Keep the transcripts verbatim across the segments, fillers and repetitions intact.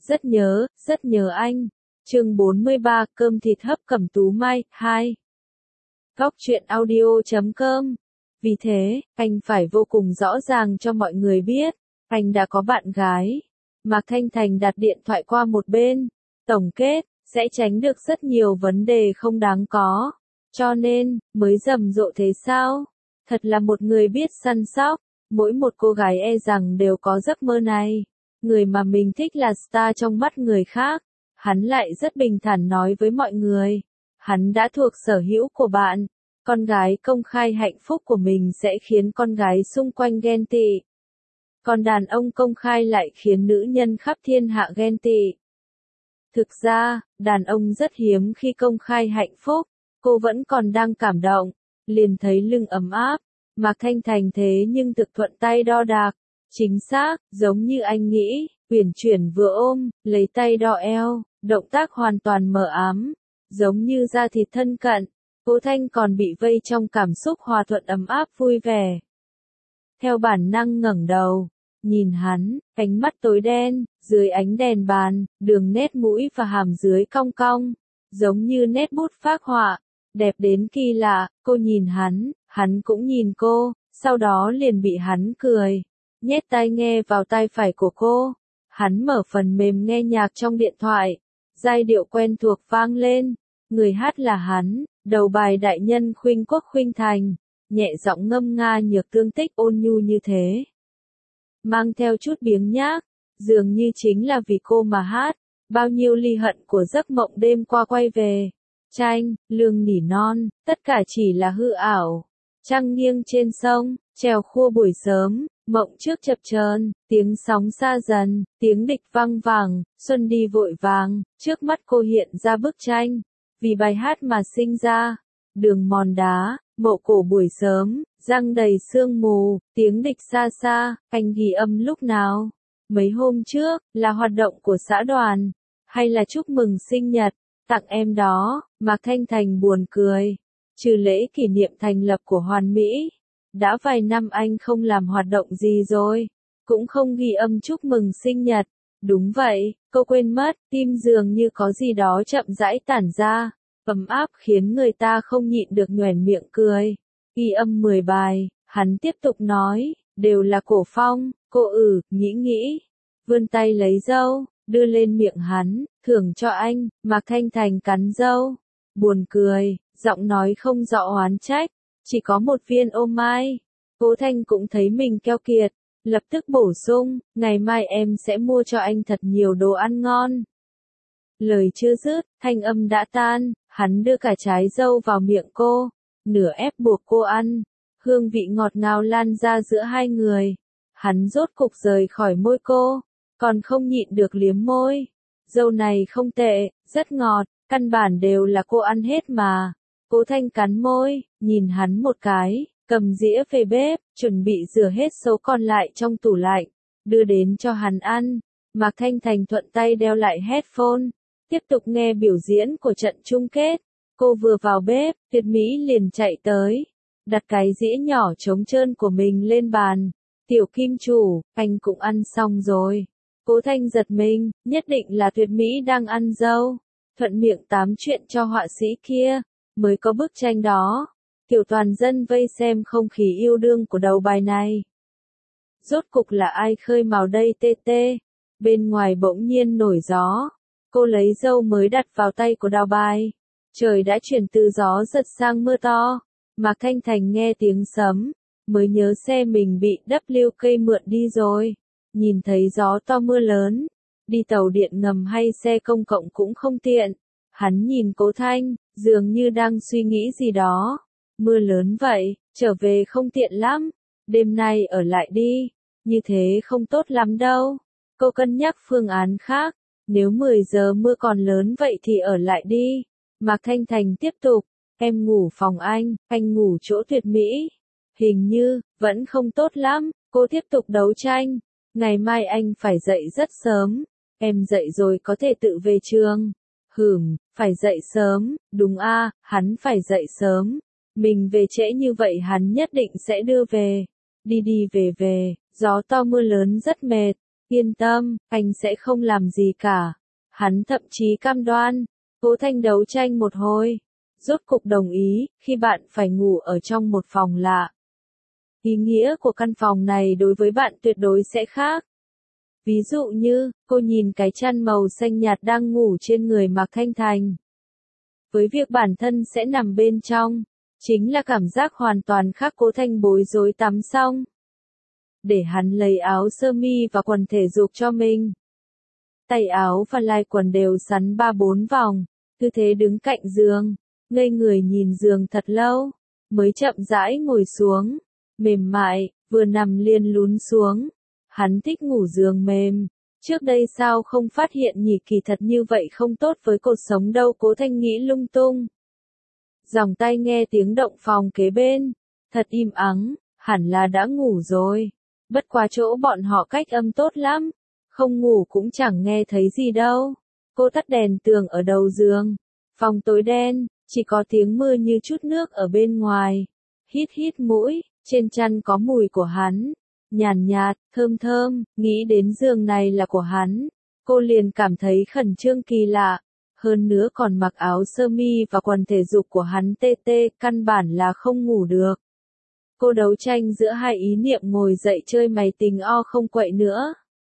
Rất nhớ, rất nhớ anh. Chương bốn mươi ba, cơm thịt hấp Cẩm Tú Mai, hai. Góc truyện audio chấm com. Vì thế, anh phải vô cùng rõ ràng cho mọi người biết, anh đã có bạn gái. Mạc Thanh Thành đặt điện thoại qua một bên. Tổng kết, sẽ tránh được rất nhiều vấn đề không đáng có. Cho nên, mới rầm rộ thế sao? Thật là một người biết săn sóc. Mỗi một cô gái e rằng đều có giấc mơ này. Người mà mình thích là star trong mắt người khác. Hắn lại rất bình thản nói với mọi người. Hắn đã thuộc sở hữu của bạn. Con gái công khai hạnh phúc của mình sẽ khiến con gái xung quanh ghen tị. Còn đàn ông công khai lại khiến nữ nhân khắp thiên hạ ghen tị. Thực ra, đàn ông rất hiếm khi công khai hạnh phúc. Cô vẫn còn đang cảm động. Liền thấy lưng ấm áp. Mạc Thanh Thành thế nhưng thực thuận tay đo đạc. Chính xác, giống như anh nghĩ, uyển chuyển vừa ôm, lấy tay đo eo, động tác hoàn toàn mờ ám, giống như da thịt thân cận. Cố Thanh còn bị vây trong cảm xúc hòa thuận ấm áp vui vẻ. Theo bản năng ngẩng đầu, nhìn hắn, ánh mắt tối đen, dưới ánh đèn bàn, đường nét mũi và hàm dưới cong cong, giống như nét bút phác họa, đẹp đến kỳ lạ. Cô nhìn hắn, hắn cũng nhìn cô, sau đó liền bị hắn cười. Nhét tai nghe vào tai phải của cô. Hắn mở phần mềm nghe nhạc trong điện thoại. Giai điệu quen thuộc vang lên. Người hát là hắn, đầu bài đại nhân Khuynh Quốc Khuynh Thành. Nhẹ giọng ngâm nga nhược tương tích ôn nhu như thế. Mang theo chút biếng nhác, dường như chính là vì cô mà hát. Bao nhiêu ly hận của giấc mộng đêm qua quay về. Tranh, lương nỉ non, tất cả chỉ là hư ảo. Trăng nghiêng trên sông, chèo khua buổi sớm. Mộng trước chập chờn, tiếng sóng xa dần, tiếng địch vang vẳng, xuân đi vội vàng, trước mắt cô hiện ra bức tranh, vì bài hát mà sinh ra. Đường mòn đá, mộ cổ buổi sớm, răng đầy sương mù, tiếng địch xa xa, anh ghi âm lúc nào? Mấy hôm trước, là hoạt động của xã đoàn, hay là chúc mừng sinh nhật, tặng em đó. Mạc Thanh Thành buồn cười, trừ lễ kỷ niệm thành lập của Hoàn Mỹ. Đã vài năm anh không làm hoạt động gì rồi, cũng không ghi âm chúc mừng sinh nhật. Đúng vậy, cô quên mất, tim dường như có gì đó chậm rãi tản ra, ấm áp khiến người ta không nhịn được nhoẻn miệng cười. Ghi âm mười bài, hắn tiếp tục nói, đều là cổ phong. Cô ừ, nghĩ nghĩ, vươn tay lấy dâu, đưa lên miệng hắn, thưởng cho anh. Mạc Thanh Thành cắn dâu, buồn cười, giọng nói không rõ oán trách. Chỉ có một viên ô mai. Cố Thanh cũng thấy mình keo kiệt, lập tức bổ sung, ngày mai em sẽ mua cho anh thật nhiều đồ ăn ngon. Lời chưa dứt, thanh âm đã tan, hắn đưa cả trái dâu vào miệng cô, nửa ép buộc cô ăn. Hương vị ngọt ngào lan ra giữa hai người. Hắn rốt cục rời khỏi môi cô, còn không nhịn được liếm môi. Dâu này không tệ, rất ngọt, căn bản đều là cô ăn hết mà. Cố Thanh cắn môi, nhìn hắn một cái, cầm dĩa về bếp, chuẩn bị rửa hết số còn lại trong tủ lạnh, đưa đến cho hắn ăn. Mạc Thanh Thành thuận tay đeo lại headphone, tiếp tục nghe biểu diễn của trận chung kết. Cô vừa vào bếp, Tuyệt Mỹ liền chạy tới, đặt cái dĩa nhỏ trống trơn của mình lên bàn. Tiểu Kim Chủ, anh cũng ăn xong rồi. Cố Thanh giật mình, nhất định là Tuyệt Mỹ đang ăn dâu, thuận miệng tám chuyện cho họa sĩ kia. Mới có bức tranh đó. Kiểu toàn dân vây xem không khí yêu đương của đầu bài này. Rốt cục là ai khơi mào đây tê tê. Bên ngoài bỗng nhiên nổi gió. Cô lấy dâu mới đặt vào tay của đào bài. Trời đã chuyển từ gió giật sang mưa to. Mạc Thanh Thành nghe tiếng sấm, mới nhớ xe mình bị W K mượn đi rồi. Nhìn thấy gió to mưa lớn, đi tàu điện ngầm hay xe công cộng cũng không tiện. Hắn nhìn Cố Thanh, dường như đang suy nghĩ gì đó. Mưa lớn vậy, trở về không tiện lắm. Đêm nay ở lại đi. Như thế không tốt lắm đâu. Cô cân nhắc phương án khác. Nếu mười giờ mưa còn lớn vậy thì ở lại đi. Mạc Thanh Thành tiếp tục. Em ngủ phòng anh, anh ngủ chỗ Tuyệt Mỹ. Hình như, vẫn không tốt lắm. Cô tiếp tục đấu tranh. Ngày mai anh phải dậy rất sớm. Em dậy rồi có thể tự về trường. Hửm, phải dậy sớm, đúng a, à, hắn phải dậy sớm. Mình về trễ như vậy hắn nhất định sẽ đưa về. Đi đi về về, gió to mưa lớn rất mệt. Yên tâm, anh sẽ không làm gì cả. Hắn thậm chí cam đoan. Cố Thanh đấu tranh một hồi. Rốt cục đồng ý, khi bạn phải ngủ ở trong một phòng lạ. Ý nghĩa của căn phòng này đối với bạn tuyệt đối sẽ khác. Ví dụ như, cô nhìn cái chăn màu xanh nhạt đang ngủ trên người Mạc Thanh Thành. Với việc bản thân sẽ nằm bên trong, chính là cảm giác hoàn toàn khác. Cố Thanh bối rối tắm xong. Để hắn lấy áo sơ mi và quần thể dục cho mình. Tay áo và lai quần đều sắn ba bốn vòng, tư thế đứng cạnh giường, ngây người nhìn giường thật lâu, mới chậm rãi ngồi xuống, mềm mại, vừa nằm liền lún xuống. Hắn thích ngủ giường mềm, trước đây sao không phát hiện nhỉ, kỳ thật như vậy không tốt với cột sống đâu. Cố Thanh nghĩ lung tung. Dòng tai nghe tiếng động phòng kế bên, thật im ắng, hẳn là đã ngủ rồi. Bất quá chỗ bọn họ cách âm tốt lắm, không ngủ cũng chẳng nghe thấy gì đâu. Cô tắt đèn tường ở đầu giường, phòng tối đen, chỉ có tiếng mưa như chút nước ở bên ngoài. Hít hít mũi, trên chăn có mùi của hắn, nhàn nhạt, thơm thơm, nghĩ đến giường này là của hắn. Cô liền cảm thấy khẩn trương kỳ lạ, hơn nữa còn mặc áo sơ mi và quần thể dục của hắn tê tê, căn bản là không ngủ được. Cô đấu tranh giữa hai ý niệm, ngồi dậy chơi máy tính o không quậy nữa.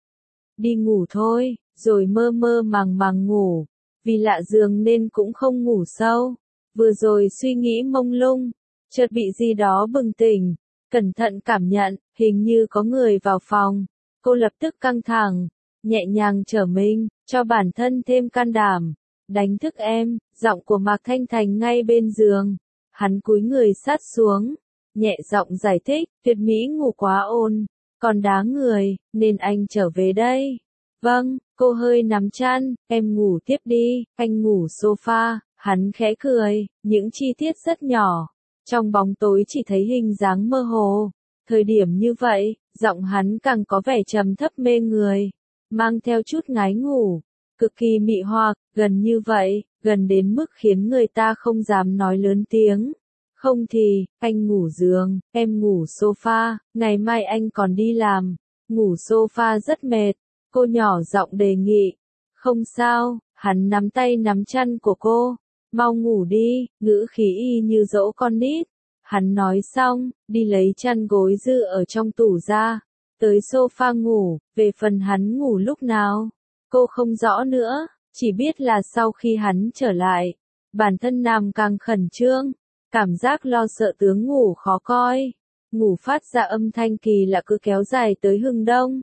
Đi ngủ thôi, rồi mơ mơ màng màng ngủ, vì lạ giường nên cũng không ngủ sâu. Vừa rồi suy nghĩ mông lung, chợt bị gì đó bừng tỉnh, cẩn thận cảm nhận, hình như có người vào phòng. Cô lập tức căng thẳng, nhẹ nhàng trở mình, cho bản thân thêm can đảm. Đánh thức em, giọng của Mạc Thanh Thành ngay bên giường. Hắn cúi người sát xuống, nhẹ giọng giải thích, Tuyệt Mỹ ngủ quá ồn, còn đá người, nên anh trở về đây. Vâng, cô hơi nắm chăn, em ngủ tiếp đi, anh ngủ sofa. Hắn khẽ cười, những chi tiết rất nhỏ. Trong bóng tối chỉ thấy hình dáng mơ hồ. Thời điểm như vậy, giọng hắn càng có vẻ trầm thấp mê người, mang theo chút ngái ngủ, cực kỳ mị hoặc, gần như vậy, gần đến mức khiến người ta không dám nói lớn tiếng. Không thì, anh ngủ giường, em ngủ sofa, ngày mai anh còn đi làm. Ngủ sofa rất mệt, cô nhỏ giọng đề nghị. Không sao, hắn nắm tay nắm chăn của cô. Mau ngủ đi, ngữ khí y như dỗ con nít. Hắn nói xong, đi lấy chăn gối dư ở trong tủ ra, tới sofa ngủ. Về phần hắn ngủ lúc nào, cô không rõ nữa, chỉ biết là sau khi hắn trở lại, bản thân nằm càng khẩn trương, cảm giác lo sợ tướng ngủ khó coi, ngủ phát ra âm thanh kỳ lạ cứ kéo dài tới hừng đông.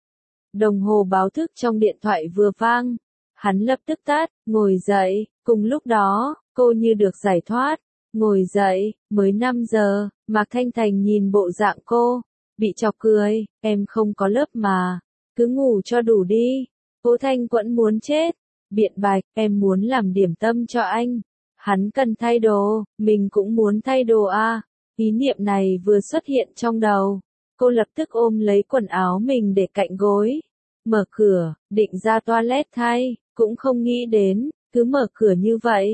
Đồng hồ báo thức trong điện thoại vừa vang, hắn lập tức tắt, ngồi dậy, cùng lúc đó, cô như được giải thoát, ngồi dậy, mới năm giờ, Mạc Thanh Thành nhìn bộ dạng cô, bị chọc cười, em không có lớp mà, cứ ngủ cho đủ đi. Cố Thanh Quẫn muốn chết, biện bạch, em muốn làm điểm tâm cho anh. Hắn cần thay đồ, mình cũng muốn thay đồ à. Ý niệm này vừa xuất hiện trong đầu, cô lập tức ôm lấy quần áo mình để cạnh gối. Mở cửa, định ra toilet thay, cũng không nghĩ đến, cứ mở cửa như vậy.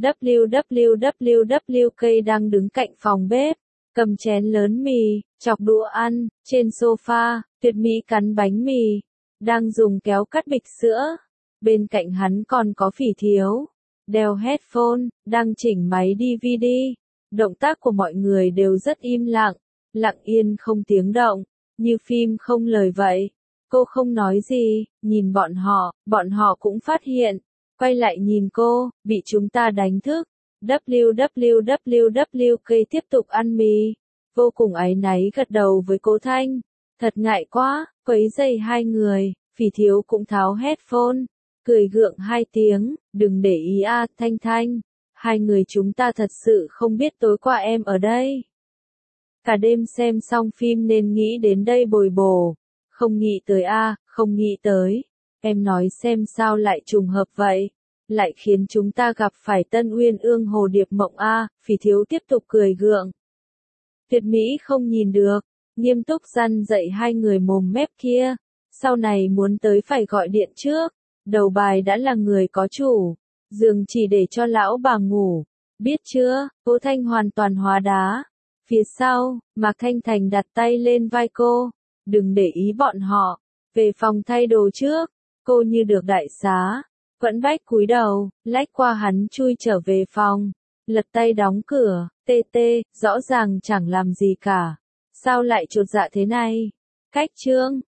W W W W K đang đứng cạnh phòng bếp, cầm chén lớn mì, chọc đũa ăn, trên sofa, Tuyệt Mỹ cắn bánh mì, đang dùng kéo cắt bịch sữa. Bên cạnh hắn còn có Phỉ Thiếu, đeo headphone, đang chỉnh máy đê vê đê. Động tác của mọi người đều rất im lặng, lặng yên không tiếng động, như phim không lời vậy. Cô không nói gì, nhìn bọn họ, bọn họ cũng phát hiện, quay lại nhìn cô, bị chúng ta đánh thức. W W W W K tiếp tục ăn mì, vô cùng áy náy gật đầu với Cố Thanh. Thật ngại quá, quấy rầy hai người. Phỉ Thiếu cũng tháo headphone, cười gượng hai tiếng, đừng để ý a, Thanh Thanh. Hai người chúng ta thật sự không biết tối qua em ở đây. Cả đêm xem xong phim nên nghĩ đến đây bồi bổ. Không nghĩ tới a, không nghĩ tới. Em nói xem sao lại trùng hợp vậy. Lại khiến chúng ta gặp phải Tân Uyên Ương Hồ Điệp Mộng a, Phỉ Thiếu tiếp tục cười gượng. Tuyệt Mỹ không nhìn được, nghiêm túc răn dạy hai người mồm mép kia. Sau này muốn tới phải gọi điện trước. Đầu bài đã là người có chủ, giường chỉ để cho lão bà ngủ, biết chưa? Cố Thanh hoàn toàn hóa đá. Phía sau, Mạc Thanh Thành đặt tay lên vai cô, đừng để ý bọn họ, Về phòng thay đồ trước, cô như được đại xá, vẫn bách cúi đầu, lách qua hắn chui trở về phòng, lật tay đóng cửa, tê tê, rõ ràng chẳng làm gì cả. Sao lại chột dạ thế này? Cách trương,